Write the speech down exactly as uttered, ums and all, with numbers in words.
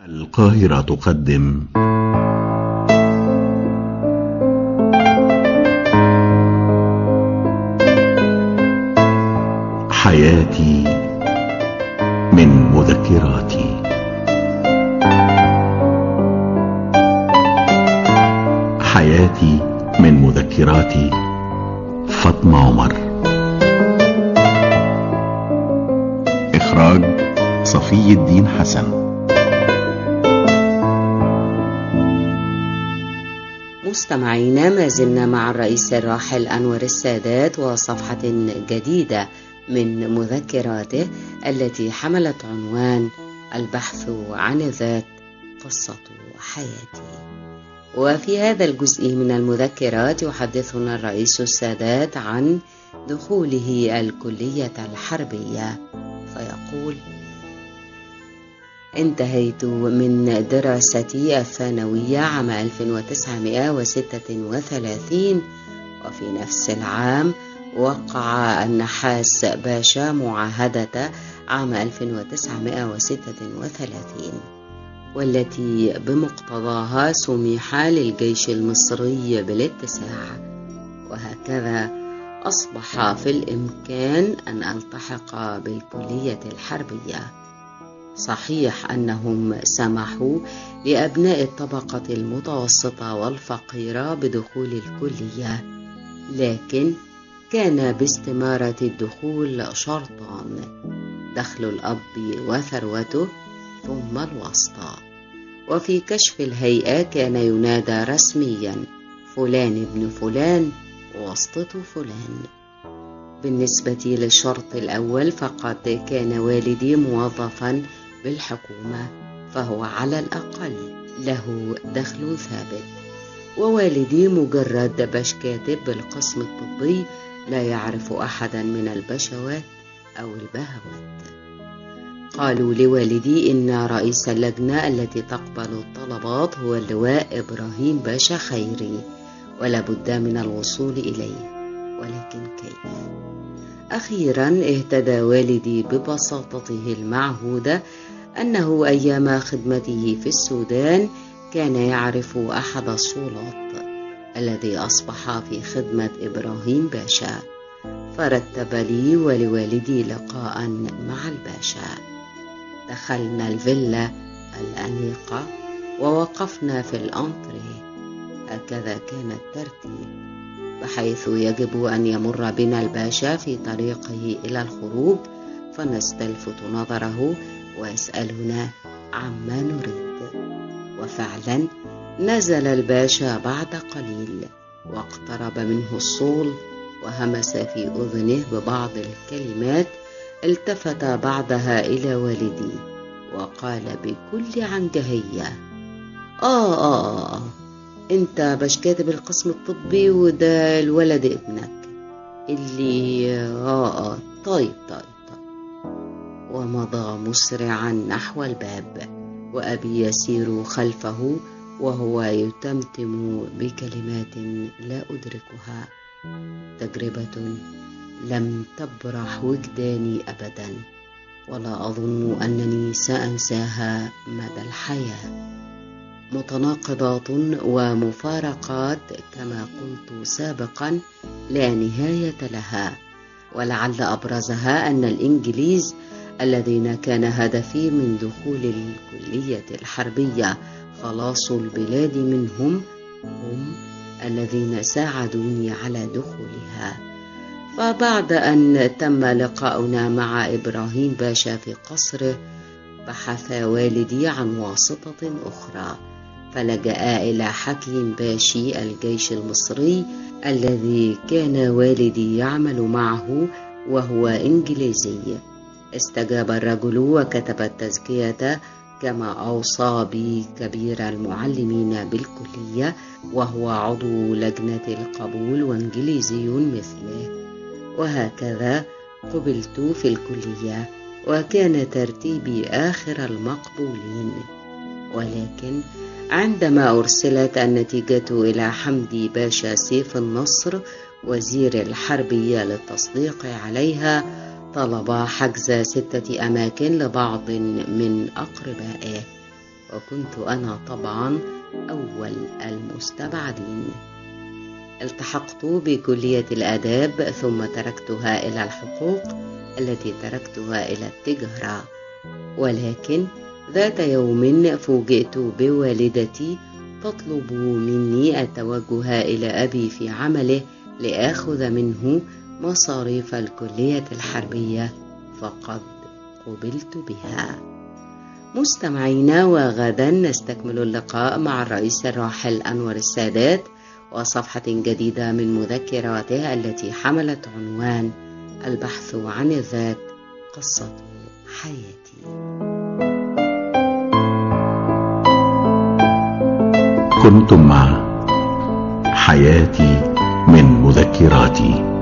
القاهرة تقدم حياتي من مذكراتي. حياتي من مذكراتي فاطمة عمر. إخراج صفي الدين حسن. مستمعينا، ما زلنا مع الرئيس الراحل أنور السادات وصفحة جديدة من مذكراته التي حملت عنوان البحث عن الذات، قصة حياتي. وفي هذا الجزء من المذكرات يحدثنا الرئيس السادات عن دخوله الكلية الحربية، فيقول: انتهيت من دراستي الثانوية عام ألف وتسعمائة وستة وثلاثين، وفي نفس العام وقع النحاس باشا معاهدة عام ألف وتسعمائة وستة وثلاثين، والتي بمقتضاها سمح للجيش المصري بالاتساع، وهكذا أصبح في الإمكان أن ألتحق بالكلية الحربية. صحيح أنهم سمحوا لأبناء الطبقة المتوسطة والفقيرة بدخول الكلية، لكن كان باستمارة الدخول شرطان: دخل الأب وثروته ثم الواسطة. وفي كشف الهيئة كان ينادى رسميا: فلان ابن فلان واسطة فلان. بالنسبة للشرط الأول فقد كان والدي موظفا بالحكومة، فهو على الأقل له دخل ثابت، ووالدي مجرد باش كاتب بالقسم الطبي، لا يعرف أحدا من البشوات أو البهوات. قالوا لوالدي إن رئيس اللجنة التي تقبل الطلبات هو اللواء إبراهيم باشا خيري، ولا بد من الوصول إليه، ولكن كيف؟ أخيرا اهتدى والدي ببساطته المعهودة أنه أيام خدمته في السودان كان يعرف أحد الصولات الذي أصبح في خدمة إبراهيم باشا، فرتب لي ولوالدي لقاء مع الباشا. دخلنا الفيلا الأنيقة ووقفنا في الأنتريه، هكذا كان الترتيب، بحيث يجب أن يمر بنا الباشا في طريقه إلى الخروج، فنستلفت نظره ويسألنا عما نريد. وفعلا نزل الباشا بعد قليل، واقترب منه الصول وهمس في أذنه ببعض الكلمات، التفت بعدها إلى والدي وقال بكل عنجهية: آه آه آه انت باش كاتب القسم الطبي، وده الولد ابنك اللي آه آه طيب طيب طيب. ومضى مسرعا نحو الباب، وأبي يسير خلفه وهو يتمتم بكلمات لا أدركها: تجربة لم تبرح وجداني أبدا، ولا أظن أنني سأنساها مدى الحياة. متناقضات ومفارقات كما قلت سابقا لا نهاية لها، ولعل أبرزها أن الإنجليز الذين كان هدفي من دخول الكلية الحربية خلاص البلاد منهم هم الذين ساعدوني على دخولها. فبعد أن تم لقاؤنا مع إبراهيم باشا في قصره، بحث والدي عن واسطة أخرى، فلجأ إلى حكيم باشي الجيش المصري الذي كان والدي يعمل معه وهو إنجليزي. استجاب الرجل وكتب التزكية كما أوصى بي كبير المعلمين بالكلية، وهو عضو لجنة القبول وإنجليزي مثله، وهكذا قبلت في الكلية، وكان ترتيبي آخر المقبولين. ولكن عندما أرسلت النتيجة إلى حمدي باشا سيف النصر وزير الحربية للتصديق عليها، طلب حجز ستة أماكن لبعض من أقربائه، وكنت أنا طبعا أول المستبعدين. التحقت بكلية الآداب ثم تركتها إلى الحقوق التي تركتها إلى التجارة، ولكن ذات يوم فوجئت بوالدتي تطلب مني التوجه إلى أبي في عمله لآخذ منه مصاريف الكلية الحربية، فقد قبلت بها. مستمعينا، وغدا نستكمل اللقاء مع الرئيس الراحل أنور السادات وصفحة جديدة من مذكراته التي حملت عنوان البحث عن الذات، قصة حياتي. كنتم مع حياتي من مذكراتي.